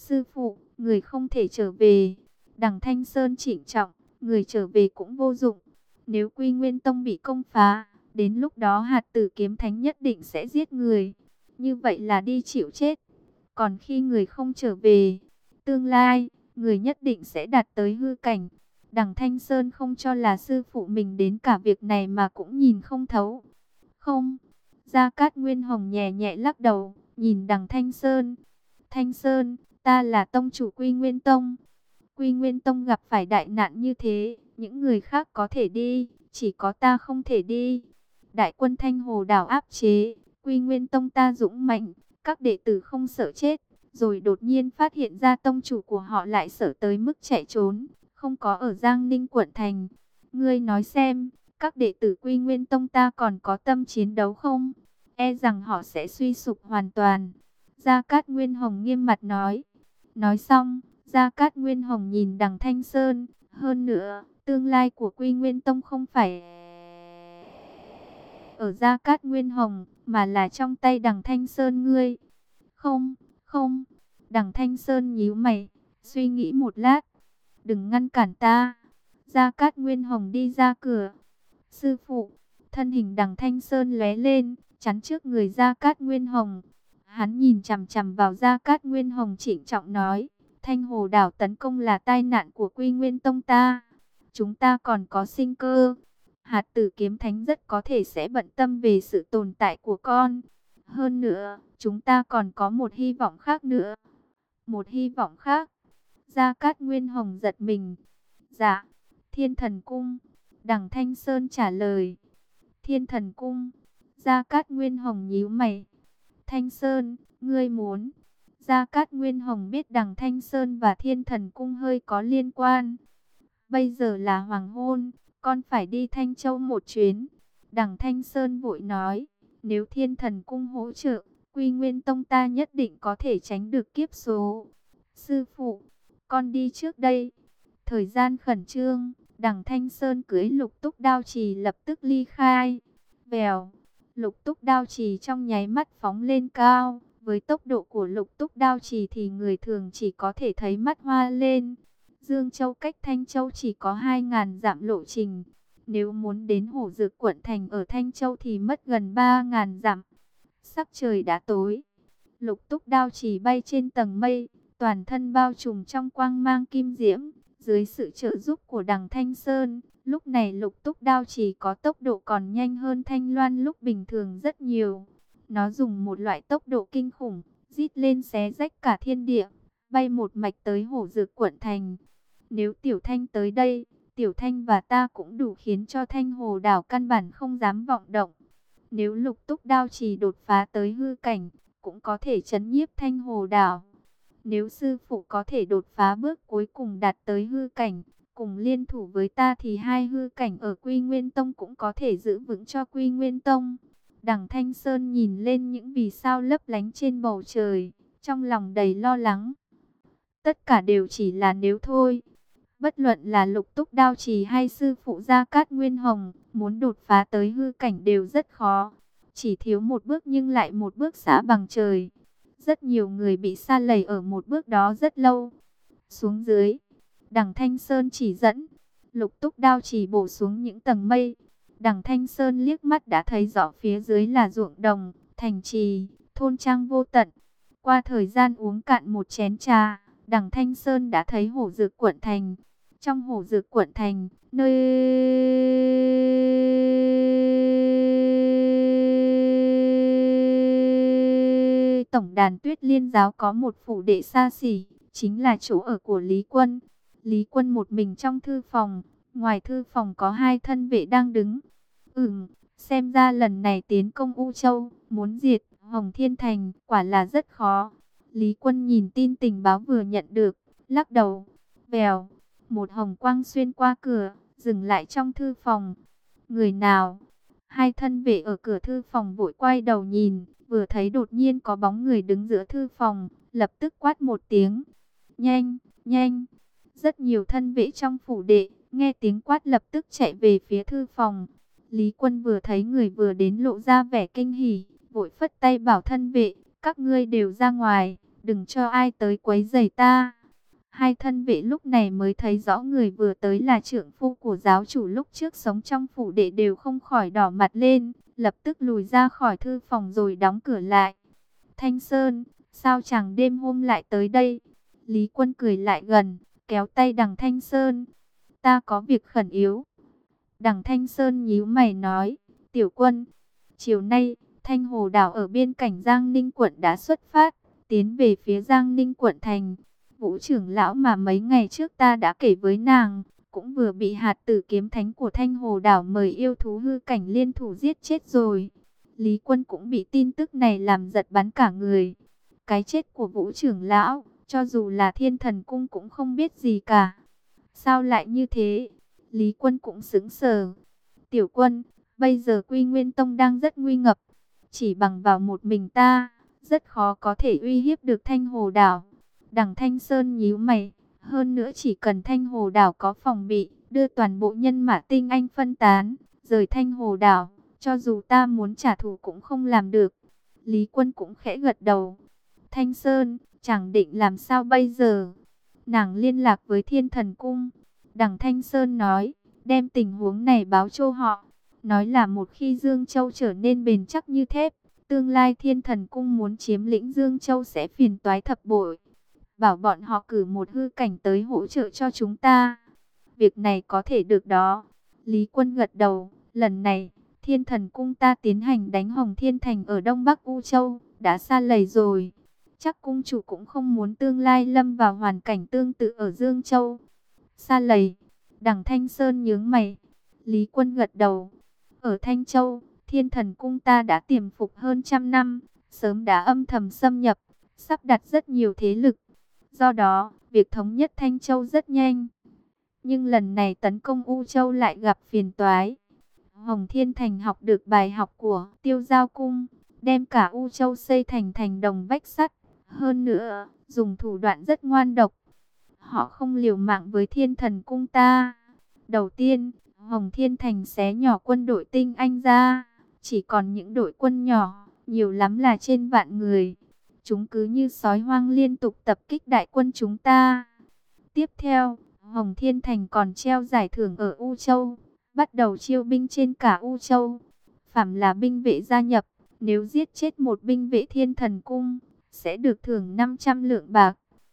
Sư phụ, người không thể trở về. Đằng Thanh Sơn trịnh trọng, người trở về cũng vô dụng. Nếu Quy Nguyên Tông bị công phá, đến lúc đó hạt tử kiếm thánh nhất định sẽ giết người. Như vậy là đi chịu chết. Còn khi người không trở về, tương lai, người nhất định sẽ đạt tới hư cảnh. Đằng Thanh Sơn không cho là sư phụ mình đến cả việc này mà cũng nhìn không thấu. Không, Gia Cát Nguyên Hồng nhẹ nhẹ lắc đầu, nhìn đằng Thanh Sơn. Thanh Sơn, ta là tông chủ Quy Nguyên Tông. Quy Nguyên Tông gặp phải đại nạn như thế, những người khác có thể đi, chỉ có ta không thể đi. Đại quân Thanh Hồ đảo áp chế, Quy Nguyên Tông ta dũng mạnh, các đệ tử không sợ chết. Rồi đột nhiên phát hiện ra tông chủ của họ lại sợ tới mức chạy trốn, không có ở Giang Ninh quận thành. Ngươi nói xem, các đệ tử Quy Nguyên Tông ta còn có tâm chiến đấu không? E rằng họ sẽ suy sụp hoàn toàn. Gia Cát Nguyên Hồng nghiêm mặt nói. Nói xong, Gia Cát Nguyên Hồng nhìn đằng Thanh Sơn. Hơn nữa, tương lai của Quy Nguyên Tông không phải ở Gia Cát Nguyên Hồng, mà là trong tay đằng Thanh Sơn ngươi. Không, không. Đằng Thanh Sơn nhíu mày, suy nghĩ một lát. Đừng ngăn cản ta. Gia Cát Nguyên Hồng đi ra cửa. Sư phụ, thân hình đằng Thanh Sơn lóe lên, chắn trước người Gia Cát Nguyên Hồng. Hắn nhìn chằm chằm vào Gia Cát Nguyên Hồng trịnh trọng nói, Thanh Hồ đảo tấn công là tai nạn của Quy Nguyên Tông ta. Chúng ta còn có sinh cơ. Hạt tử kiếm thánh rất có thể sẽ bận tâm về sự tồn tại của con. Hơn nữa, chúng ta còn có một hy vọng khác nữa. Một hy vọng khác. Gia Cát Nguyên Hồng giật mình. Dạ, Thiên Thần Cung. Đằng Thanh Sơn trả lời. Thiên Thần Cung. Gia Cát Nguyên Hồng nhíu mày. Thanh Sơn, ngươi muốn. Gia Cát Nguyên Hồng biết đằng Thanh Sơn và Thiên Thần Cung hơi có liên quan. Bây giờ là hoàng hôn, con phải đi Thanh Châu một chuyến. Đằng Thanh Sơn vội nói, nếu Thiên Thần Cung hỗ trợ, Quy Nguyên Tông ta nhất định có thể tránh được kiếp số. Sư phụ, con đi trước đây. Thời gian khẩn trương, đằng Thanh Sơn cưỡi Lục Túc Đao Trì lập tức ly khai. Vèo, Lục Túc Đao Trì trong nháy mắt phóng lên cao. Với tốc độ của Lục Túc Đao Trì thì người thường chỉ có thể thấy mắt hoa lên. Dương Châu cách Thanh Châu chỉ có 2.000 dặm lộ trình. Nếu muốn đến Hổ Dược quận thành ở Thanh Châu thì mất gần 3.000 dặm. Sắc trời đã tối. Lục Túc Đao Trì bay trên tầng mây, toàn thân bao trùm trong quang mang kim diễm. Dưới sự trợ giúp của đằng Thanh Sơn, lúc này Lục Túc Đao Trì có tốc độ còn nhanh hơn Thanh Loan lúc bình thường rất nhiều. Nó dùng một loại tốc độ kinh khủng, rít lên xé rách cả thiên địa, bay một mạch tới Hổ Dược quận thành. Nếu Tiểu Thanh tới đây, Tiểu Thanh và ta cũng đủ khiến cho Thanh Hồ đảo căn bản không dám vọng động. Nếu Lục Túc Đao Trì đột phá tới hư cảnh, cũng có thể trấn nhiếp Thanh Hồ đảo. Nếu sư phụ có thể đột phá bước cuối cùng đạt tới hư cảnh, cùng liên thủ với ta thì hai hư cảnh ở Quy Nguyên Tông cũng có thể giữ vững cho Quy Nguyên Tông. Đằng Thanh Sơn nhìn lên những vì sao lấp lánh trên bầu trời, trong lòng đầy lo lắng. Tất cả đều chỉ là nếu thôi. Bất luận là Lục Túc Đao Trì hay sư phụ Gia Cát Nguyên Hồng, muốn đột phá tới hư cảnh đều rất khó. Chỉ thiếu một bước nhưng lại một bước xả bằng trời. Rất nhiều người bị sa lầy ở một bước đó rất lâu. Xuống dưới, đằng Thanh Sơn chỉ dẫn, Lục Túc Đao Trì bổ xuống những tầng mây. Đằng Thanh Sơn liếc mắt đã thấy rõ phía dưới là ruộng đồng, thành trì, thôn trang vô tận. Qua thời gian uống cạn một chén trà, đằng Thanh Sơn đã thấy Hổ Dược quận thành. Trong Hổ Dược quận thành, nơi tổng đàn Tuyết Liên giáo có một phủ đệ xa xỉ, chính là chỗ ở của Lý Quân. Lý Quân một mình trong thư phòng, ngoài thư phòng có hai thân vệ đang đứng. Xem ra lần này tiến công U Châu, muốn diệt Hồng Thiên Thành, quả là rất khó. Lý Quân nhìn tin tình báo vừa nhận được, lắc đầu. Vèo, một hồng quang xuyên qua cửa, dừng lại trong thư phòng. Người nào? Hai thân vệ ở cửa thư phòng vội quay đầu nhìn, vừa thấy đột nhiên có bóng người đứng giữa thư phòng, lập tức quát một tiếng. Nhanh, nhanh! Rất nhiều thân vệ trong phủ đệ, nghe tiếng quát lập tức chạy về phía thư phòng. Lý Quân vừa thấy người vừa đến lộ ra vẻ kinh hỉ, vội phất tay bảo thân vệ, các ngươi đều ra ngoài, đừng cho ai tới quấy rầy ta. Hai thân vệ lúc này mới thấy rõ người vừa tới là trượng phu của giáo chủ lúc trước sống trong phủ đệ, đều không khỏi đỏ mặt lên, lập tức lùi ra khỏi thư phòng rồi đóng cửa lại. Thanh Sơn, sao chàng đêm hôm lại tới đây? Lý Quân cười lại gần, kéo tay Đằng Thanh Sơn. Ta có việc khẩn yếu. Đằng Thanh Sơn nhíu mày nói, tiểu quân, chiều nay, Thanh Hồ đảo ở biên cảnh Giang Ninh quận đã xuất phát, tiến về phía Giang Ninh quận thành. Vũ trưởng lão mà mấy ngày trước ta đã kể với nàng, cũng vừa bị hạt tử kiếm thánh của Thanh Hồ đảo mời yêu thú hư cảnh liên thủ giết chết rồi. Lý Quân cũng bị tin tức này làm giật bắn cả người. Cái chết của Vũ trưởng lão, cho dù là Thiên Thần Cung cũng không biết gì cả. Sao lại như thế? Lý Quân cũng sững sờ. Tiểu quân, bây giờ Quy Nguyên Tông đang rất nguy ngập. Chỉ bằng vào một mình ta, rất khó có thể uy hiếp được Thanh Hồ đảo. Đằng Thanh Sơn nhíu mày. Hơn nữa chỉ cần Thanh Hồ đảo có phòng bị, đưa toàn bộ nhân mã tinh anh phân tán, rời Thanh Hồ đảo, cho dù ta muốn trả thù cũng không làm được. Lý Quân cũng khẽ gật đầu. Thanh Sơn, chẳng định làm sao bây giờ? Nàng liên lạc với Thiên Thần Cung. Đằng Thanh Sơn nói, đem tình huống này báo cho họ. Nói là một khi Dương Châu trở nên bền chắc như thép, tương lai Thiên Thần Cung muốn chiếm lĩnh Dương Châu sẽ phiền toái thập bội. Bảo bọn họ cử một hư cảnh tới hỗ trợ cho chúng ta. Việc này có thể được đó. Lý Quân gật đầu. Lần này, Thiên Thần Cung ta tiến hành đánh Hồng Thiên Thành ở Đông Bắc U Châu, đã xa lầy rồi. Chắc cung chủ cũng không muốn tương lai lâm vào hoàn cảnh tương tự ở Dương Châu. Xa lầy. Đằng Thanh Sơn nhướng mày. Lý Quân gật đầu. Ở Thanh Châu, Thiên Thần Cung ta đã tiềm phục hơn trăm năm, sớm đã âm thầm xâm nhập, sắp đặt rất nhiều thế lực. Do đó, việc thống nhất Thanh Châu rất nhanh. Nhưng lần này tấn công U Châu lại gặp phiền toái. Hồng Thiên Thành học được bài học của Tiêu Giao Cung, đem cả U Châu xây thành thành đồng vách sắt. Hơn nữa, dùng thủ đoạn rất ngoan độc. Họ không liều mạng với Thiên Thần Cung ta. Đầu tiên, Hồng Thiên Thành xé nhỏ quân đội tinh anh ra. Chỉ còn những đội quân nhỏ, nhiều lắm là trên vạn người. Chúng cứ như sói hoang liên tục tập kích đại quân chúng ta. Tiếp theo, Hồng Thiên Thành còn treo giải thưởng ở U Châu, bắt đầu chiêu binh trên cả U Châu. Phàm là binh vệ gia nhập, nếu giết chết một binh vệ Thiên Thần Cung, sẽ được thưởng 500 lượng bạc.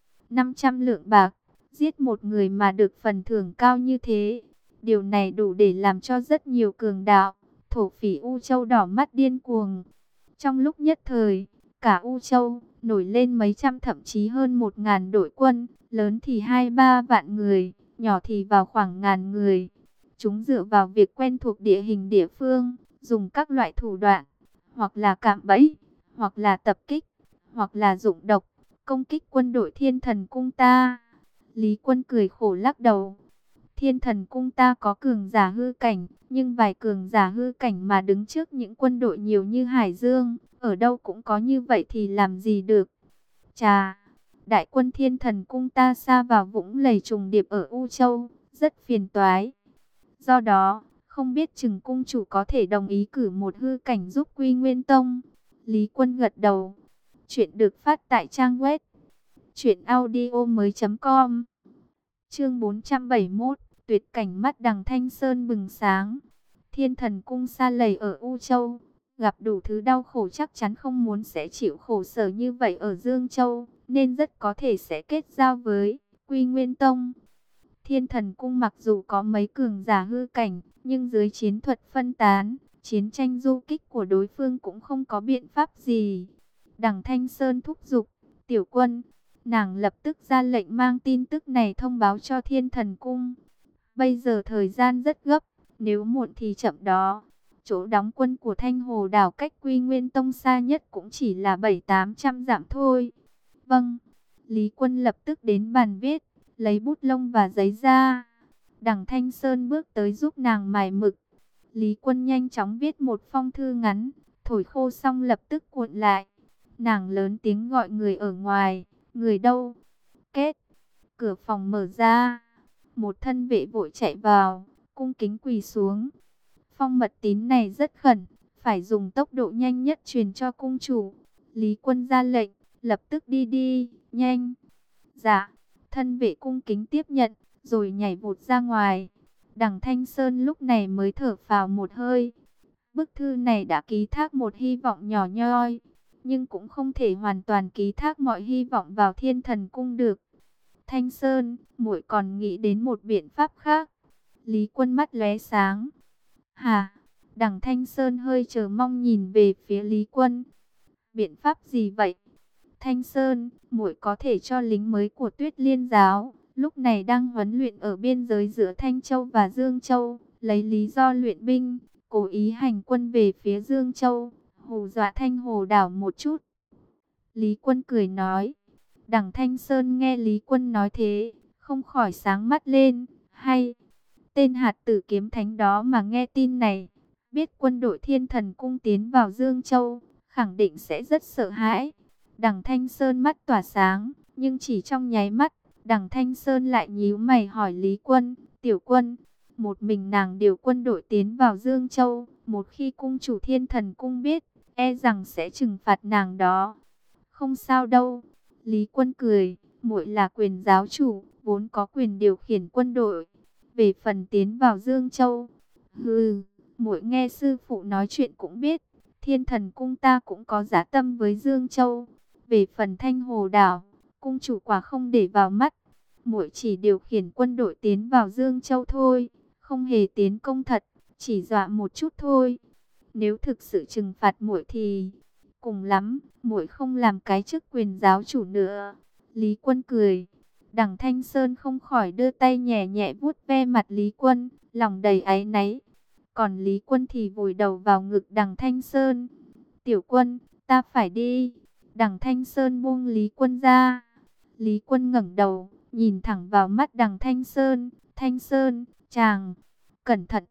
500 lượng bạc, giết một người mà được phần thưởng cao như thế. Điều này đủ để làm cho rất nhiều cường đạo, thổ phỉ U Châu đỏ mắt điên cuồng. Trong lúc nhất thời, cả U Châu nổi lên mấy trăm thậm chí hơn 1000 đội quân, lớn thì 2-3 vạn người, nhỏ thì vào khoảng ngàn người. Chúng dựa vào việc quen thuộc địa hình địa phương, dùng các loại thủ đoạn, hoặc là cạm bẫy, hoặc là tập kích, hoặc là dụng độc, công kích quân đội Thiên Thần Cung ta. Lý Quân cười khổ lắc đầu. Thiên Thần Cung ta có cường giả hư cảnh, nhưng vài cường giả hư cảnh mà đứng trước những quân đội nhiều như Hải Dương, ở đâu cũng có như vậy thì làm gì được. Chà, đại quân Thiên Thần Cung ta sa vào vũng lầy trùng điệp ở U Châu, rất phiền toái. Do đó, không biết chừng cung chủ có thể đồng ý cử một hư cảnh giúp Quy Nguyên Tông. Lý Quân gật đầu. Chuyện được phát tại trang web truyệnaudiomoi.com. Chương 471, tuyệt cảnh mắt Đằng Thanh Sơn bừng sáng. Thiên Thần Cung sa lầy ở U Châu, gặp đủ thứ đau khổ, chắc chắn không muốn sẽ chịu khổ sở như vậy ở Dương Châu, nên rất có thể sẽ kết giao với Quy Nguyên Tông. Thiên Thần Cung mặc dù có mấy cường giả hư cảnh, nhưng dưới chiến thuật phân tán, chiến tranh du kích của đối phương cũng không có biện pháp gì. Đằng Thanh Sơn thúc giục, tiểu quân, nàng lập tức ra lệnh mang tin tức này thông báo cho Thiên Thần Cung. Bây giờ thời gian rất gấp, nếu muộn thì chậm đó. Chỗ đóng quân của Thanh Hồ đảo cách Quy Nguyên Tông xa nhất cũng chỉ là 700-800 dặm thôi. Vâng, Lý Quân lập tức đến bàn viết, lấy bút lông và giấy ra. Đằng Thanh Sơn bước tới giúp nàng mài mực. Lý Quân nhanh chóng viết một phong thư ngắn, thổi khô xong lập tức cuộn lại. Nàng lớn tiếng gọi người ở ngoài, người đâu? Kết, cửa phòng mở ra. Một thân vệ vội chạy vào, cung kính quỳ xuống. Phong mật tín này rất khẩn, phải dùng tốc độ nhanh nhất truyền cho cung chủ. Lý Quân ra lệnh, lập tức đi đi, nhanh. Dạ, thân vệ cung kính tiếp nhận, rồi nhảy vụt ra ngoài. Đằng Thanh Sơn lúc này mới thở phào một hơi. Bức thư này đã ký thác một hy vọng nhỏ nhoi, nhưng cũng không thể hoàn toàn ký thác mọi hy vọng vào Thiên Thần Cung được. Thanh Sơn, muội còn nghĩ đến một biện pháp khác. Lý Quân mắt lóe sáng. Hả? Đằng Thanh Sơn hơi chờ mong nhìn về phía Lý Quân. Biện pháp gì vậy? Thanh Sơn, muội có thể cho lính mới của Tuyết Liên giáo, lúc này đang huấn luyện ở biên giới giữa Thanh Châu và Dương Châu, lấy lý do luyện binh, cố ý hành quân về phía Dương Châu, hù dọa Thanh Hồ đảo một chút. Lý Quân cười nói. Đằng Thanh Sơn nghe Lý Quân nói thế, không khỏi sáng mắt lên. Hay, tên hạt tử kiếm thánh đó mà nghe tin này, biết quân đội Thiên Thần Cung tiến vào Dương Châu, khẳng định sẽ rất sợ hãi. Đằng Thanh Sơn mắt tỏa sáng, nhưng chỉ trong nháy mắt, đằng Thanh Sơn lại nhíu mày hỏi Lý Quân, tiểu quân, một mình nàng điều quân đội tiến vào Dương Châu, một khi cung chủ Thiên Thần Cung biết, e rằng sẽ trừng phạt nàng đó. Không sao đâu, Lý Quân cười, muội là quyền giáo chủ, vốn có quyền điều khiển quân đội. Về phần tiến vào Dương Châu, muội nghe sư phụ nói chuyện cũng biết, Thiên Thần Cung ta cũng có dã tâm với Dương Châu. Về phần Thanh Hồ đảo, cung chủ quả không để vào mắt, muội chỉ điều khiển quân đội tiến vào Dương Châu thôi, không hề tiến công thật, chỉ dọa một chút thôi. Nếu thực sự trừng phạt muội thì cùng lắm, muội không làm cái chức quyền giáo chủ nữa. Lý Quân cười. Đằng Thanh Sơn không khỏi đưa tay nhẹ nhẹ vuốt ve mặt Lý Quân, lòng đầy áy náy. Còn Lý Quân thì vùi đầu vào ngực đằng Thanh Sơn. Tiểu Quân, ta phải đi. Đằng Thanh Sơn buông Lý Quân ra. Lý Quân ngẩng đầu, nhìn thẳng vào mắt đằng Thanh Sơn. Thanh Sơn, chàng, cẩn thận.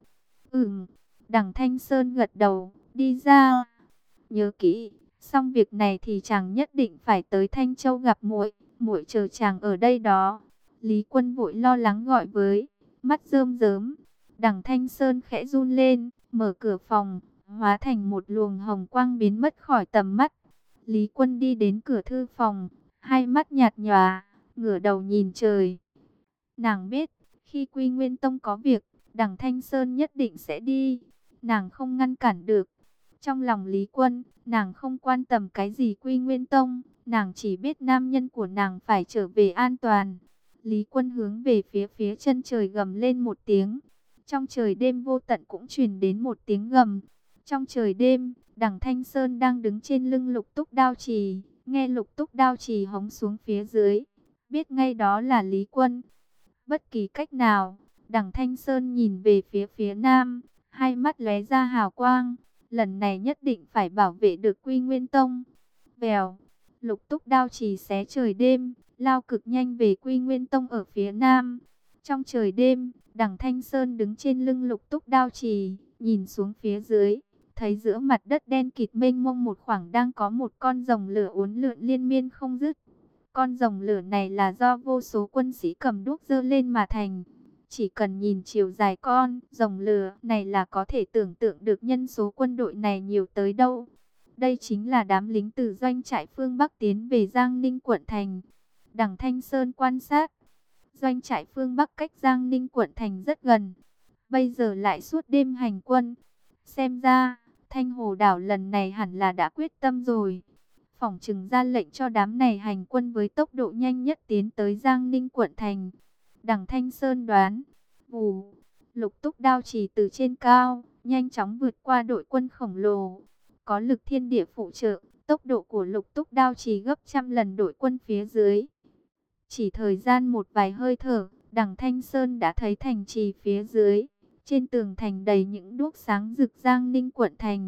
Đằng Thanh Sơn gật đầu, đi ra. Nhớ kỹ, xong việc này thì chàng nhất định phải tới Thanh Châu gặp muội, muội chờ chàng ở đây đó. Lý Quân vội lo lắng gọi với, mắt rơm rớm. Đằng Thanh Sơn khẽ run lên, mở cửa phòng, hóa thành một luồng hồng quang biến mất khỏi tầm mắt. Lý Quân đi đến cửa thư phòng, hai mắt nhạt nhòa, ngửa đầu nhìn trời. Nàng biết, khi Quy Nguyên Tông có việc, đằng Thanh Sơn nhất định sẽ đi. Nàng không ngăn cản được. Trong lòng Lý Quân, nàng không quan tâm cái gì Quy Nguyên Tông, nàng chỉ biết nam nhân của nàng phải trở về an toàn. Lý Quân hướng về phía chân trời gầm lên một tiếng. Trong trời đêm vô tận cũng truyền đến một tiếng gầm. Trong trời đêm, đằng Thanh Sơn đang đứng trên lưng Lục Túc Đao Trì, nghe Lục Túc Đao Trì hống xuống phía dưới, biết ngay đó là Lý Quân. Bất kỳ cách nào, đằng Thanh Sơn nhìn về phía nam, hai mắt lóe ra hào quang. Lần này nhất định phải bảo vệ được Quy Nguyên Tông. Vèo, Lục Túc Đao Trì xé trời đêm, lao cực nhanh về Quy Nguyên Tông ở phía nam. Trong trời đêm, đằng Thanh Sơn đứng trên lưng Lục Túc Đao Trì, nhìn xuống phía dưới, thấy giữa mặt đất đen kịt mênh mông một khoảng đang có một con rồng lửa uốn lượn liên miên không dứt. Con rồng lửa này là do vô số quân sĩ cầm đuốc giơ lên mà thành. Chỉ cần nhìn chiều dài con rồng lửa này là có thể tưởng tượng được nhân số quân đội này nhiều tới đâu. Đây chính là đám lính từ doanh trại phương Bắc tiến về Giang Ninh quận thành. Đằng Thanh Sơn quan sát, doanh trại phương Bắc cách Giang Ninh quận thành rất gần. Bây giờ lại suốt đêm hành quân. Xem ra, Thanh Hồ đảo lần này hẳn là đã quyết tâm rồi. Phỏng chừng ra lệnh cho đám này hành quân với tốc độ nhanh nhất tiến tới Giang Ninh quận thành. Đằng Thanh Sơn đoán, vù, Lục Túc Đao Trì từ trên cao, nhanh chóng vượt qua đội quân khổng lồ. Có lực thiên địa phụ trợ, tốc độ của Lục Túc Đao Trì gấp trăm lần đội quân phía dưới. Chỉ thời gian một vài hơi thở, đằng Thanh Sơn đã thấy thành trì phía dưới. Trên tường thành đầy những đuốc sáng rực Giang Ninh quận thành.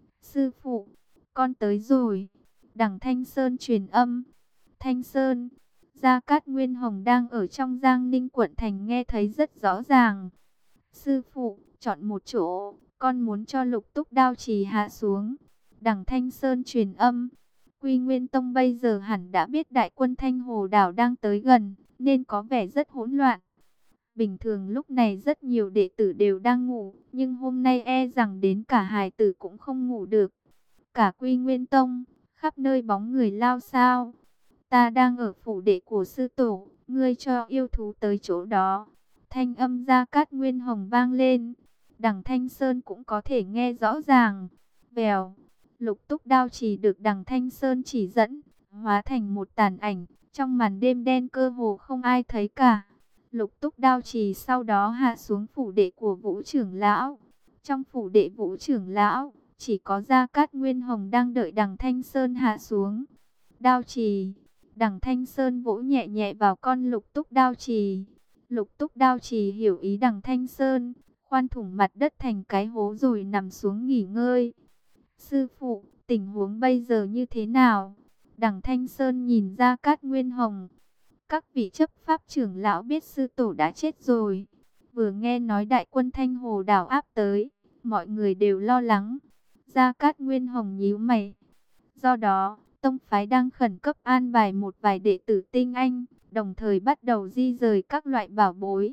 Sư phụ, con tới rồi. Đằng Thanh Sơn truyền âm. Thanh Sơn, Gia Cát Nguyên Hồng đang ở trong Giang Ninh quận thành nghe thấy rất rõ ràng. Sư phụ, chọn một chỗ, con muốn cho Lục Túc Đao Trì hạ xuống. Đằng Thanh Sơn truyền âm. Quy Nguyên Tông bây giờ hẳn đã biết đại quân Thanh Hồ đảo đang tới gần, nên có vẻ rất hỗn loạn. Bình thường lúc này rất nhiều đệ tử đều đang ngủ, nhưng hôm nay e rằng đến cả hài tử cũng không ngủ được. Cả Quy Nguyên Tông, khắp nơi bóng người lao xao. Ta đang ở phủ đệ của sư tổ, ngươi cho yêu thú tới chỗ đó. Thanh âm Gia Cát Nguyên Hồng vang lên, Đằng Thanh Sơn cũng có thể nghe rõ ràng. Vèo, Lục Túc đao chỉ được Đằng Thanh Sơn chỉ dẫn, hóa thành một tàn ảnh, trong màn đêm đen cơ hồ không ai thấy cả. Lục Túc đao chỉ sau đó hạ xuống phủ đệ của Vũ trưởng lão. Trong phủ đệ Vũ trưởng lão, chỉ có Gia Cát Nguyên Hồng đang đợi Đằng Thanh Sơn hạ xuống. Đao trì, Đằng Thanh Sơn vỗ nhẹ nhẹ vào con Lục Túc đao trì. Lục Túc đao trì hiểu ý Đằng Thanh Sơn, khoan thủng mặt đất thành cái hố rồi nằm xuống nghỉ ngơi. Sư phụ, tình huống bây giờ như thế nào? Đằng Thanh Sơn nhìn Gia Cát Nguyên Hồng. Các vị chấp pháp trưởng lão biết sư tổ đã chết rồi. Vừa nghe nói đại quân Thanh Hồ đảo áp tới, mọi người đều lo lắng. Gia Cát Nguyên Hồng nhíu mày. Do đó, tông phái đang khẩn cấp an bài một vài đệ tử tinh anh, đồng thời bắt đầu di rời các loại bảo bối.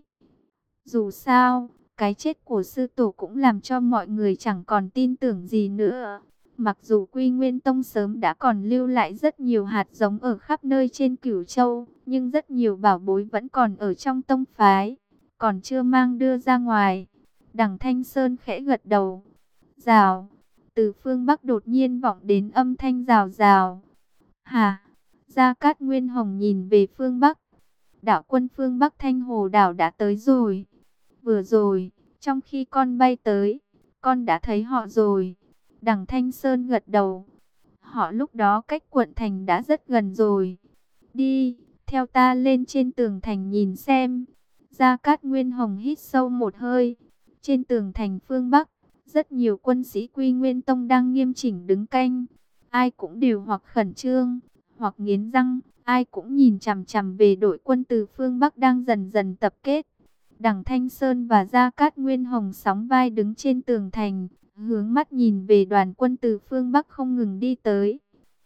Dù sao, cái chết của sư tổ cũng làm cho mọi người chẳng còn tin tưởng gì nữa. Mặc dù Quy Nguyên Tông sớm đã còn lưu lại rất nhiều hạt giống ở khắp nơi trên Cửu Châu, nhưng rất nhiều bảo bối vẫn còn ở trong tông phái, còn chưa mang đưa ra ngoài. Đằng Thanh Sơn khẽ gật đầu. Rào, từ phương Bắc đột nhiên vọng đến âm thanh rào rào. Hả? Gia Cát Nguyên Hồng nhìn về phương Bắc. Đạo quân phương Bắc Thanh Hồ đảo đã tới rồi. Vừa rồi, trong khi con bay tới, con đã thấy họ rồi. Đằng Thanh Sơn gật đầu. Họ lúc đó cách quận thành đã rất gần rồi. Đi, theo ta lên trên tường thành nhìn xem. Gia Cát Nguyên Hồng hít sâu một hơi. Trên tường thành phương Bắc, rất nhiều quân sĩ Quy Nguyên Tông đang nghiêm chỉnh đứng canh. Ai cũng đều hoặc khẩn trương, hoặc nghiến răng. Ai cũng nhìn chằm chằm về đội quân từ phương Bắc đang dần dần tập kết. Đằng Thanh Sơn và Gia Cát Nguyên Hồng sóng vai đứng trên tường thành, hướng mắt nhìn về đoàn quân từ phương Bắc không ngừng đi tới.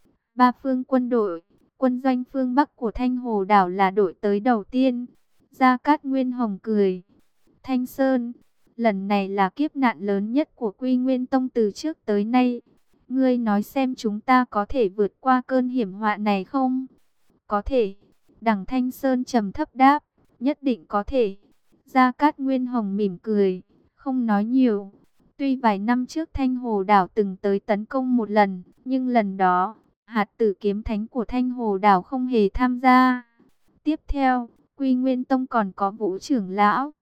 Ba phương quân đội, quân doanh phương Bắc của Thanh Hồ đảo là đội tới đầu tiên. Gia Cát Nguyên Hồng cười. Thanh Sơn, lần này là kiếp nạn lớn nhất của Quy Nguyên Tông từ trước tới nay. Ngươi nói xem chúng ta có thể vượt qua cơn hiểm họa này không? Có thể. Đằng Thanh Sơn trầm thấp đáp. Nhất định có thể. Gia Cát Nguyên Hồng mỉm cười, không nói nhiều. Tuy vài năm trước Thanh Hồ đảo từng tới tấn công một lần, nhưng lần đó, hạt tử kiếm thánh của Thanh Hồ đảo không hề tham gia. Tiếp theo, Quy Nguyên Tông còn có Vũ trưởng lão.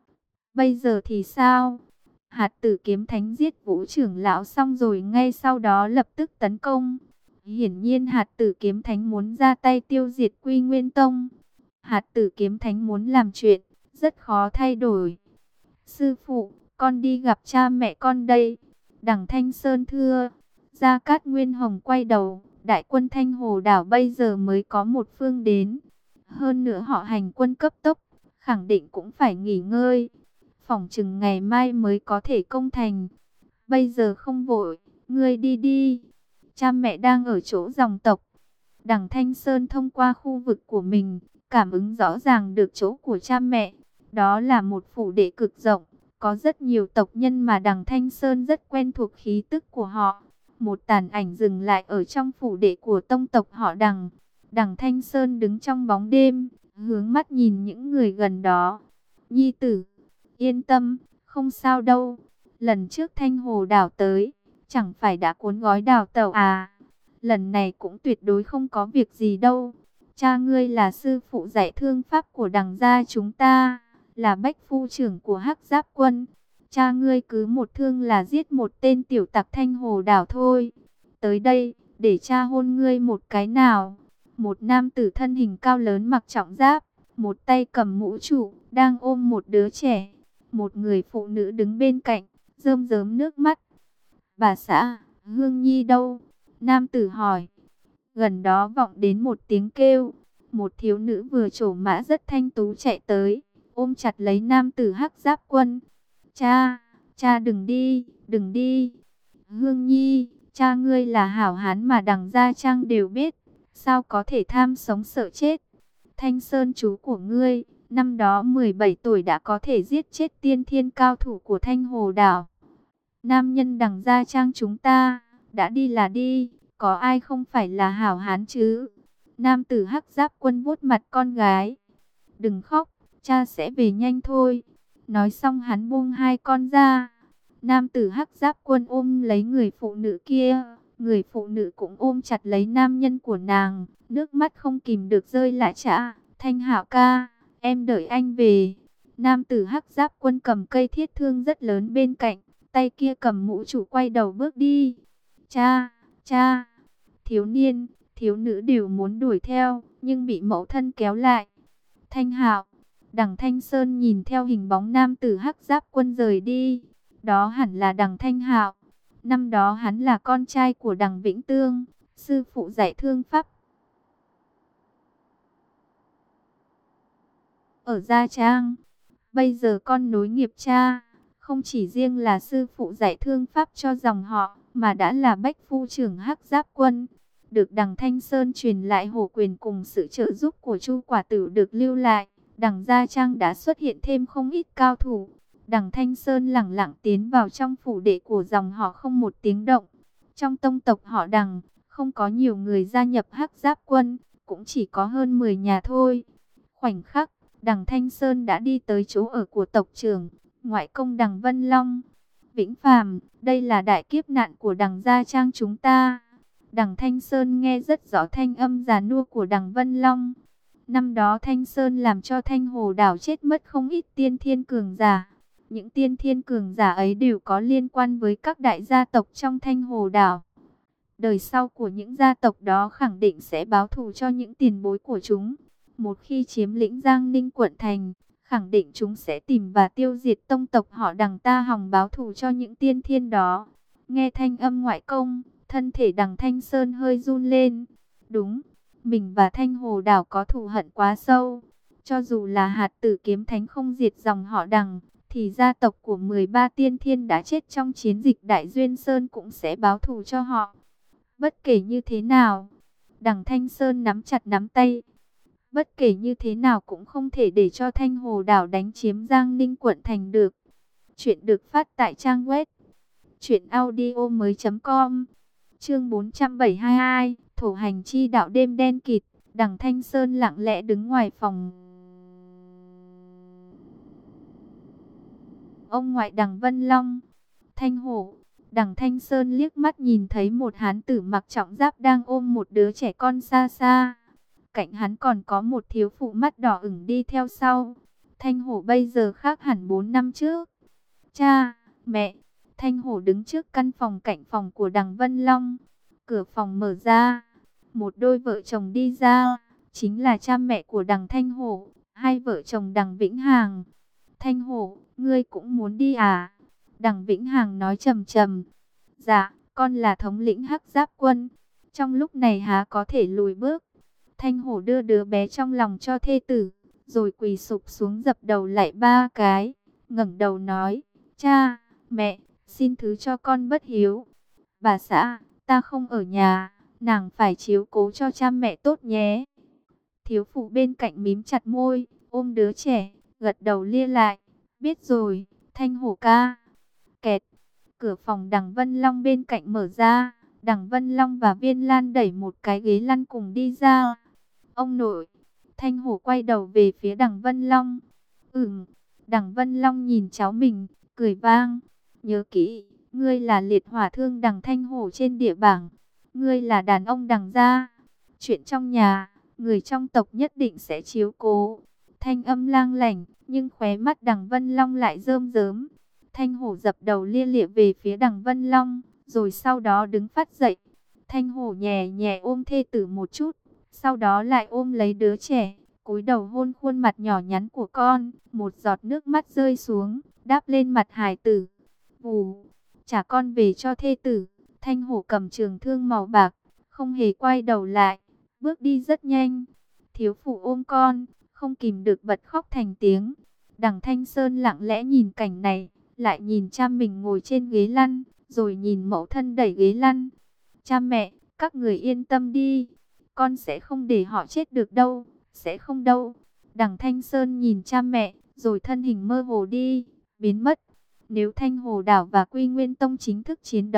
Bây giờ thì sao? Hạt tử kiếm thánh giết Vũ trưởng lão xong rồi ngay sau đó lập tức tấn công. Hiển nhiên hạt tử kiếm thánh muốn ra tay tiêu diệt Quy Nguyên Tông. Hạt tử kiếm thánh muốn làm chuyện rất khó thay đổi. Sư phụ, con đi gặp cha mẹ con đây. Đằng Thanh Sơn thưa. Gia Cát Nguyên Hồng quay đầu. Đại quân Thanh Hồ đảo bây giờ mới có một phương đến. Hơn nữa họ hành quân cấp tốc, khẳng định cũng phải nghỉ ngơi. Phỏng chừng ngày mai mới có thể công thành. Bây giờ không vội, ngươi đi đi. Cha mẹ đang ở chỗ dòng tộc. Đằng Thanh Sơn thông qua khu vực của mình, cảm ứng rõ ràng được chỗ của cha mẹ. Đó là một phủ đệ cực rộng, có rất nhiều tộc nhân mà Đằng Thanh Sơn rất quen thuộc khí tức của họ. Một tàn ảnh dừng lại ở trong phủ đệ của tông tộc họ Đằng. Đằng Thanh Sơn đứng trong bóng đêm, hướng mắt nhìn những người gần đó. Nhi tử, yên tâm, không sao đâu. Lần trước Thanh Hồ đảo tới, chẳng phải đã cuốn gói đào tẩu à? Lần này cũng tuyệt đối không có việc gì đâu. Cha ngươi là sư phụ dạy thương pháp của Đằng gia chúng ta, là bách phu trưởng của Hắc Giáp quân. Cha ngươi cứ một thương là giết một tên tiểu tặc Thanh Hồ đảo thôi. Tới đây, để cha hôn ngươi một cái nào. Một nam tử thân hình cao lớn mặc trọng giáp, một tay cầm mũ trụ, đang ôm một đứa trẻ. Một người phụ nữ đứng bên cạnh, rơm rớm nước mắt. Bà xã, Hương Nhi đâu? Nam tử hỏi. Gần đó vọng đến một tiếng kêu. Một thiếu nữ vừa trổ mã rất thanh tú chạy tới, ôm chặt lấy nam tử Hắc Giáp quân. Cha, cha đừng đi, đừng đi. Hương Nhi, cha ngươi là hảo hán mà Đằng gia Trang đều biết. Sao có thể tham sống sợ chết? Thanh Sơn chú của ngươi, năm đó 17 tuổi đã có thể giết chết tiên thiên cao thủ của Thanh Hồ đảo. Nam nhân Đằng gia Trang chúng ta, đã đi là đi, có ai không phải là hảo hán chứ? Nam tử Hắc Giáp Quân vuốt mặt con gái. Đừng khóc, cha sẽ về nhanh thôi. Nói xong hắn buông hai con ra. Nam tử Hắc Giáp Quân ôm lấy người phụ nữ kia. Người phụ nữ cũng ôm chặt lấy nam nhân của nàng. Nước mắt không kìm được rơi lại. Chả, Thanh Hạo ca, em đợi anh về. Nam tử Hắc Giáp Quân cầm cây thiết thương rất lớn bên cạnh. Tay kia cầm mũ chủ quay đầu bước đi. Cha, cha, thiếu niên, thiếu nữ đều muốn đuổi theo, nhưng bị mẫu thân kéo lại. Thanh Hạo, Đằng Thanh Sơn nhìn theo hình bóng nam tử Hắc Giáp Quân rời đi. Đó hẳn là Đằng Thanh Hạo. Năm đó hắn là con trai của Đằng Vĩnh Tương, sư phụ dạy thương pháp ở Gia Trang. Bây giờ con nối nghiệp cha, không chỉ riêng là sư phụ dạy thương pháp cho dòng họ, mà đã là bách phu trưởng Hắc Giáp Quân. Được Đằng Thanh Sơn truyền lại hổ quyền cùng sự trợ giúp của Chu Quả Tử được lưu lại, Đằng Gia Trang đã xuất hiện thêm không ít cao thủ. Đằng Thanh Sơn lẳng lặng tiến vào trong phủ đệ của dòng họ không một tiếng động. Trong tông tộc họ Đằng, không có nhiều người gia nhập Hắc Giáp Quân, cũng chỉ có hơn 10 nhà thôi. Khoảnh khắc, Đằng Thanh Sơn đã đi tới chỗ ở của tộc trưởng, ngoại công Đằng Vân Long. Vĩnh Phàm, đây là đại kiếp nạn của Đằng Gia Trang chúng ta. Đằng Thanh Sơn nghe rất rõ thanh âm già nua của Đằng Vân Long. Năm đó Thanh Sơn làm cho Thanh Hồ Đảo chết mất không ít tiên thiên cường giả. Những tiên thiên cường giả ấy đều có liên quan với các đại gia tộc trong Thanh Hồ Đảo. Đời sau của những gia tộc đó khẳng định sẽ báo thù cho những tiền bối của chúng. Một khi chiếm lĩnh Giang Ninh quận thành, khẳng định chúng sẽ tìm và tiêu diệt tông tộc họ Đằng ta hòng báo thù cho những tiên thiên đó. Nghe thanh âm ngoại công, thân thể Đằng Thanh Sơn hơi run lên. Đúng, mình và Thanh Hồ Đảo có thù hận quá sâu. Cho dù là hạt tử kiếm thánh không diệt dòng họ Đằng, thì gia tộc của 13 tiên thiên đã chết trong chiến dịch Đại Duyên Sơn cũng sẽ báo thù cho họ. Bất kể như thế nào, Đằng Thanh Sơn nắm chặt nắm tay. Bất kể như thế nào cũng không thể để cho Thanh Hồ Đảo đánh chiếm Giang Ninh quận thành được. Chuyện được phát tại trang web truyệnaudiomoi.com. Chương 472, Thổ hành chi đạo đêm đen kịt. Đằng Thanh Sơn lặng lẽ đứng ngoài phòng ông ngoại Đằng Vân Long. Thanh Hổ, Đằng Thanh Sơn liếc mắt nhìn thấy một hán tử mặc trọng giáp đang ôm một đứa trẻ con xa xa. Cạnh hắn còn có một thiếu phụ mắt đỏ ửng đi theo sau. Thanh Hổ bây giờ khác hẳn 4 năm trước. Cha, mẹ, Thanh Hổ đứng trước căn phòng cạnh phòng của Đằng Vân Long. Cửa phòng mở ra, một đôi vợ chồng đi ra, chính là cha mẹ của Đằng Thanh Hổ, hai vợ chồng Đằng Vĩnh Hằng. Thanh Hổ, ngươi cũng muốn đi à? Đằng Vĩnh Hằng nói trầm trầm. Dạ, con là thống lĩnh Hắc Giáp Quân, trong lúc này há có thể lùi bước. Thanh Hổ đưa đứa bé trong lòng cho thê tử, rồi quỳ sụp xuống dập đầu lạy 3 cái, ngẩng đầu nói: Cha, mẹ, xin thứ cho con bất hiếu. Bà xã, ta không ở nhà, nàng phải chiếu cố cho cha mẹ tốt nhé. Thiếu phụ bên cạnh mím chặt môi, ôm đứa trẻ, gật đầu lia lại. Biết rồi, Thanh Hổ ca. Kẹt, cửa phòng Đằng Vân Long bên cạnh mở ra. Đằng Vân Long và Viên Lan đẩy một cái ghế lăn cùng đi ra. Ông nội. Thanh Hổ quay đầu về phía Đằng Vân Long. Đằng Vân Long nhìn cháu mình, cười vang. Nhớ kỹ, ngươi là liệt hỏa thương Đằng Thanh Hổ trên địa bảng. Ngươi là đàn ông Đằng gia. Chuyện trong nhà, người trong tộc nhất định sẽ chiếu cố. Thanh âm lang lảnh, nhưng khóe mắt Đằng Vân Long lại rơm rớm. Thanh Hổ dập đầu lia lịa về phía Đằng Vân Long, rồi sau đó đứng phát dậy. Thanh Hổ nhẹ nhẹ ôm thê tử một chút, sau đó lại ôm lấy đứa trẻ, cúi đầu hôn khuôn mặt nhỏ nhắn của con. Một giọt nước mắt rơi xuống, đáp lên mặt hài tử. Vù, trả con về cho thê tử. Thanh Hổ cầm trường thương màu bạc, không hề quay đầu lại, bước đi rất nhanh. Thiếu phụ ôm con, không kìm được bật khóc thành tiếng. Đằng Thanh Sơn lặng lẽ nhìn cảnh này, lại nhìn cha mình ngồi trên ghế lăn, rồi nhìn mẫu thân đẩy ghế lăn. Cha mẹ, các người yên tâm đi, con sẽ không để họ chết được đâu, sẽ không đâu. Đằng Thanh Sơn nhìn cha mẹ, rồi thân hình mơ hồ đi, biến mất. Nếu Thanh Hồ Đảo và Quy Nguyên Tông chính thức chiến đấu,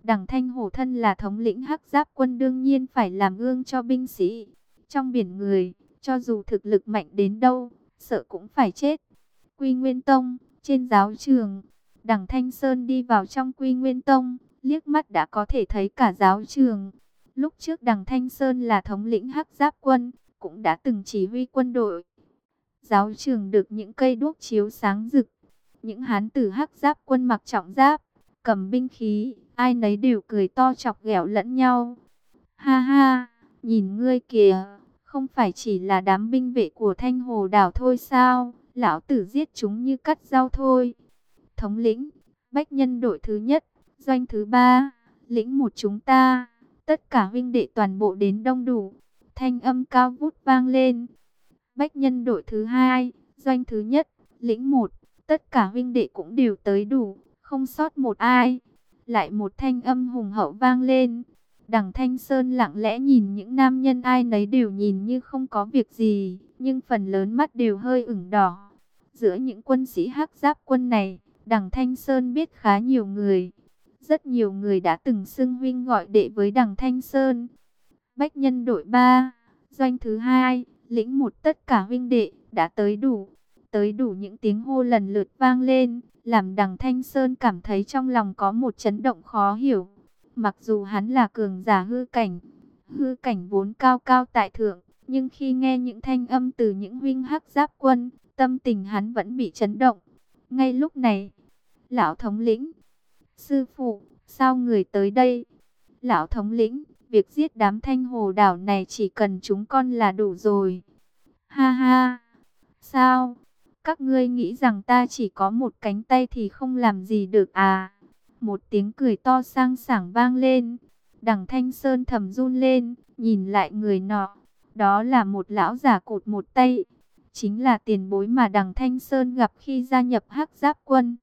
Đằng Thanh Hổ thân là thống lĩnh Hắc Giáp quân đương nhiên phải làm gương cho binh sĩ. Trong biển người, cho dù thực lực mạnh đến đâu, sợ cũng phải chết. Quy Nguyên Tông, trên giáo trường, Đằng Thanh Sơn đi vào trong Quy Nguyên Tông, liếc mắt đã có thể thấy cả giáo trường. Lúc trước Đằng Thanh Sơn là thống lĩnh Hắc Giáp quân, cũng đã từng chỉ huy quân đội. Giáo trường được những cây đuốc chiếu sáng rực. Những hán tử Hắc Giáp quân mặc trọng giáp, cầm binh khí, ai nấy đều cười to chọc ghẹo lẫn nhau. Ha ha, nhìn ngươi kìa, không phải chỉ là đám binh vệ của Thanh Hồ đảo thôi sao? Lão tử giết chúng như cắt rau thôi. Thống lĩnh, bách nhân đội thứ nhất, doanh thứ ba, lĩnh một chúng ta, tất cả huynh đệ toàn bộ đến đông đủ. Thanh âm cao vút vang lên. Bách nhân đội thứ hai, doanh thứ nhất, lĩnh một, tất cả huynh đệ cũng đều tới đủ, không sót một ai. Lại một thanh âm hùng hậu vang lên. Đằng Thanh Sơn lặng lẽ nhìn những nam nhân, ai nấy đều nhìn như không có việc gì, nhưng phần lớn mắt đều hơi ửng đỏ. Giữa những quân sĩ Hắc Giáp quân này, Đằng Thanh Sơn biết khá nhiều người. Rất nhiều người đã từng xưng huynh gọi đệ với Đằng Thanh Sơn. Bách nhân đội 3, doanh thứ hai, lĩnh một, tất cả huynh đệ đã tới đủ. Tới đủ, những tiếng hô lần lượt vang lên, làm Đằng Thanh Sơn cảm thấy trong lòng có một chấn động khó hiểu. Mặc dù hắn là cường giả hư cảnh vốn cao cao tại thượng, nhưng khi nghe những thanh âm từ những huynh Hắc Giáp quân, tâm tình hắn vẫn bị chấn động. Ngay lúc này, lão thống lĩnh, sư phụ, sao người tới đây? Lão thống lĩnh, việc giết đám Thanh Hồ đảo này chỉ cần chúng con là đủ rồi. Ha ha, sao? Các ngươi nghĩ rằng ta chỉ có một cánh tay thì không làm gì được à? Một tiếng cười to sang sảng vang lên. Đằng Thanh Sơn thầm run lên, nhìn lại người nọ. Đó là một lão giả cụt một tay. Chính là tiền bối mà Đằng Thanh Sơn gặp khi gia nhập Hắc Giáp quân.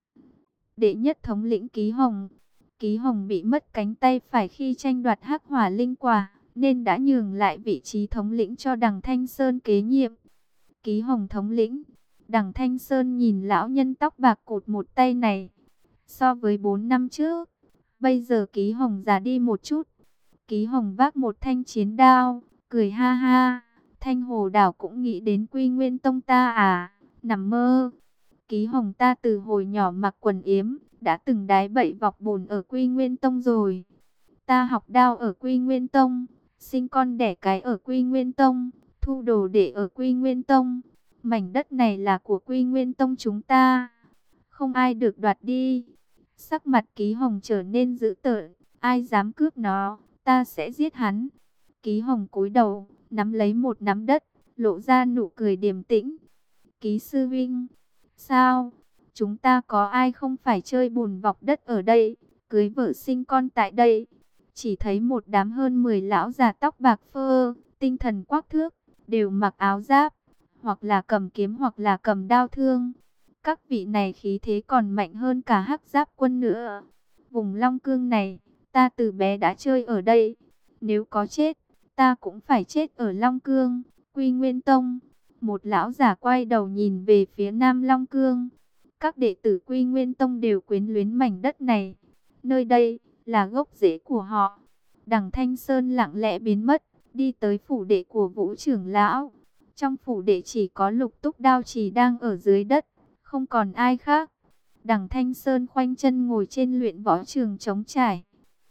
Đệ nhất thống lĩnh Ký Hồng. Ký Hồng bị mất cánh tay phải khi tranh đoạt Hắc Hỏa Linh Quả, nên đã nhường lại vị trí thống lĩnh cho Đằng Thanh Sơn kế nhiệm. Ký Hồng thống lĩnh. Đằng Thanh Sơn nhìn lão nhân tóc bạc cụt một tay này. So với 4 năm trước, bây giờ Ký Hồng già đi một chút. Ký Hồng vác một thanh chiến đao, cười ha ha. Thanh Hồ đảo cũng nghĩ đến Quy Nguyên Tông ta à? Nằm mơ. Ký Hồng ta từ hồi nhỏ mặc quần yếm, đã từng đái bậy vọc bùn ở Quy Nguyên Tông rồi. Ta học đao ở Quy Nguyên Tông, sinh con đẻ cái ở Quy Nguyên Tông, thu đồ đệ ở Quy Nguyên Tông. Mảnh đất này là của Quy Nguyên Tông chúng ta, không ai được đoạt đi. Sắc mặt Ký Hồng trở nên dữ tợn, ai dám cướp nó, ta sẽ giết hắn. Ký Hồng cúi đầu, nắm lấy một nắm đất, lộ ra nụ cười điềm tĩnh. Ký sư huynh, sao? Chúng ta có ai không phải chơi bùn vọc đất ở đây, cưới vợ sinh con tại đây? Chỉ thấy một đám hơn 10 lão già tóc bạc phơ, tinh thần quắc thước, đều mặc áo giáp, hoặc là cầm kiếm hoặc là cầm đao thương. Các vị này khí thế còn mạnh hơn cả Hắc Giáp quân nữa. Vùng Long Cương này, ta từ bé đã chơi ở đây. Nếu có chết, ta cũng phải chết ở Long Cương, Quy Nguyên Tông. Một lão giả quay đầu nhìn về phía Nam Long Cương. Các đệ tử Quy Nguyên Tông đều quyến luyến mảnh đất này. Nơi đây là gốc rễ của họ. Đằng Thanh Sơn lặng lẽ biến mất, đi tới phủ đệ của Vũ trưởng lão. Trong phủ đệ chỉ có Lục Túc Đao Chỉ đang ở dưới đất, không còn ai khác. Đằng Thanh Sơn khoanh chân ngồi trên luyện võ trường trống trải.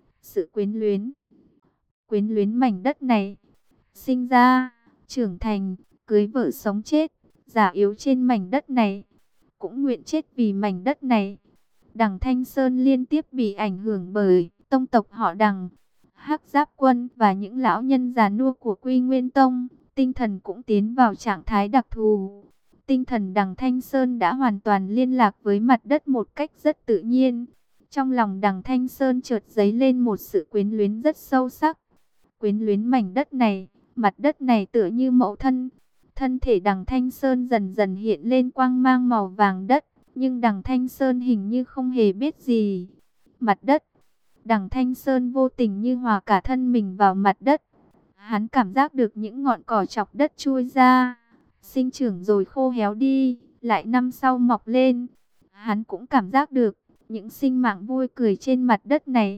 Sự quyến luyến mảnh đất này, sinh ra, trưởng thành, cưới vợ sống chết, già yếu trên mảnh đất này, cũng nguyện chết vì mảnh đất này. Đằng Thanh Sơn liên tiếp bị ảnh hưởng bởi tông tộc họ Đằng, Hắc Giáp quân và những lão nhân già nua của Quy Nguyên Tông. Tinh thần cũng tiến vào trạng thái đặc thù. Tinh thần Đằng Thanh Sơn đã hoàn toàn liên lạc với mặt đất một cách rất tự nhiên. Trong lòng Đằng Thanh Sơn chợt dấy lên một sự quyến luyến rất sâu sắc. Quyến luyến mảnh đất này, mặt đất này tựa như mẫu thân. Thân thể Đằng Thanh Sơn dần dần hiện lên quang mang màu vàng đất, nhưng Đằng Thanh Sơn hình như không hề biết gì. Mặt đất, Đằng Thanh Sơn vô tình như hòa cả thân mình vào mặt đất. Hắn cảm giác được những ngọn cỏ chọc đất chui ra, sinh trưởng rồi khô héo đi, lại năm sau mọc lên. Hắn cũng cảm giác được những sinh mạng vui cười trên mặt đất này,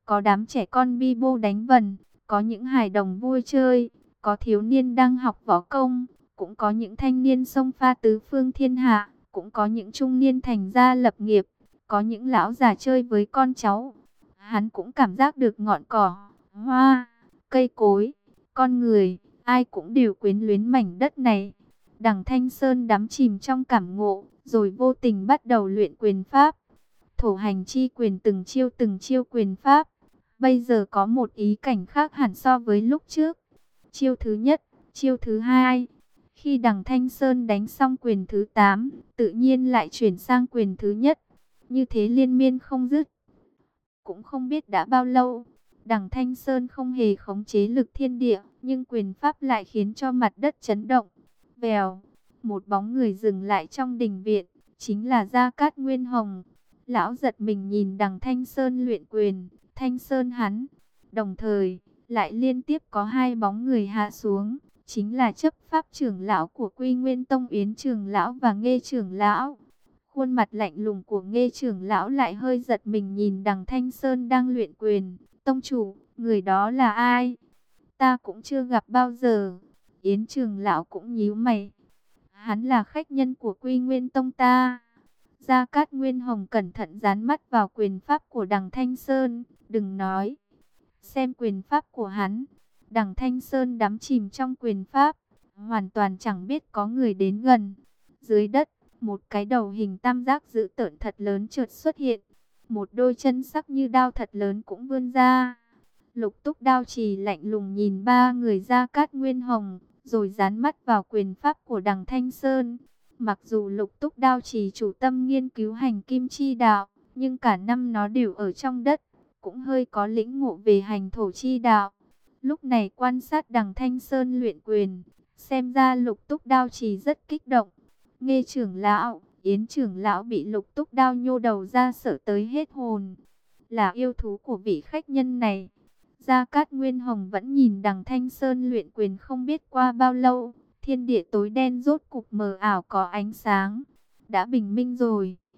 có đám trẻ con bi bô đánh vần, có những hài đồng vui chơi, có thiếu niên đang học võ công, cũng có những thanh niên xông pha tứ phương thiên hạ, cũng có những trung niên thành gia lập nghiệp, có những lão già chơi với con cháu. Hắn cũng cảm giác được ngọn cỏ, hoa, cây cối, con người, ai cũng đều quyến luyến mảnh đất này. Đằng Thanh Sơn đắm chìm trong cảm ngộ, rồi vô tình bắt đầu luyện quyền pháp. Thổ hành chi quyền, từng chiêu quyền pháp. Bây giờ có một ý cảnh khác hẳn so với lúc trước. Chiêu thứ nhất, chiêu thứ hai. Khi đằng Thanh Sơn đánh xong quyền thứ 8, tự nhiên lại chuyển sang quyền thứ nhất. Như thế liên miên không dứt. Cũng không biết đã bao lâu, đằng Thanh Sơn không hề khống chế lực thiên địa, nhưng quyền pháp lại khiến cho mặt đất chấn động. Vèo, một bóng người dừng lại trong đình viện, chính là Gia Cát Nguyên Hồng. Lão giật mình nhìn đằng Thanh Sơn luyện quyền, Thanh Sơn hắn. Đồng thời, lại liên tiếp có hai bóng người hạ xuống, chính là chấp pháp trưởng lão của Quy Nguyên Tông Yến trưởng lão và Nghê trưởng lão. Khuôn mặt lạnh lùng của Nghê trưởng lão lại hơi giật mình nhìn đằng Thanh Sơn đang luyện quyền. Tông chủ, người đó là ai? Ta cũng chưa gặp bao giờ. Yến trưởng lão cũng nhíu mày. Hắn là khách nhân của Quy Nguyên Tông ta. Gia Cát Nguyên Hồng cẩn thận dán mắt vào quyền pháp của đằng Thanh Sơn. Đừng nói. Xem quyền pháp của hắn. Đằng Thanh Sơn đắm chìm trong quyền pháp, hoàn toàn chẳng biết có người đến gần. Dưới đất, một cái đầu hình tam giác dữ tợn thật lớn chợt xuất hiện. Một đôi chân sắc như đao thật lớn cũng vươn ra. Lục Túc Đao Trì lạnh lùng nhìn ba người Gia Cát Nguyên Hồng, rồi dán mắt vào quyền pháp của đằng Thanh Sơn. Mặc dù Lục Túc Đao Trì chủ tâm nghiên cứu hành kim chi đạo, nhưng cả năm nó đều ở trong đất, cũng hơi có lĩnh ngộ về hành thổ chi đạo. Lúc này quan sát đằng Thanh Sơn luyện quyền, xem ra Lục Túc Đao Trì rất kích động. Nghê trưởng lão, Yến trưởng lão bị Lục Túc Đao nhô đầu ra sợ tới hết hồn. Là yêu thú của vị khách nhân này. Gia Cát Nguyên Hồng vẫn nhìn đằng Thanh Sơn luyện quyền không biết qua bao lâu, thiên địa tối đen rốt cục mờ ảo có ánh sáng. Đã bình minh rồi.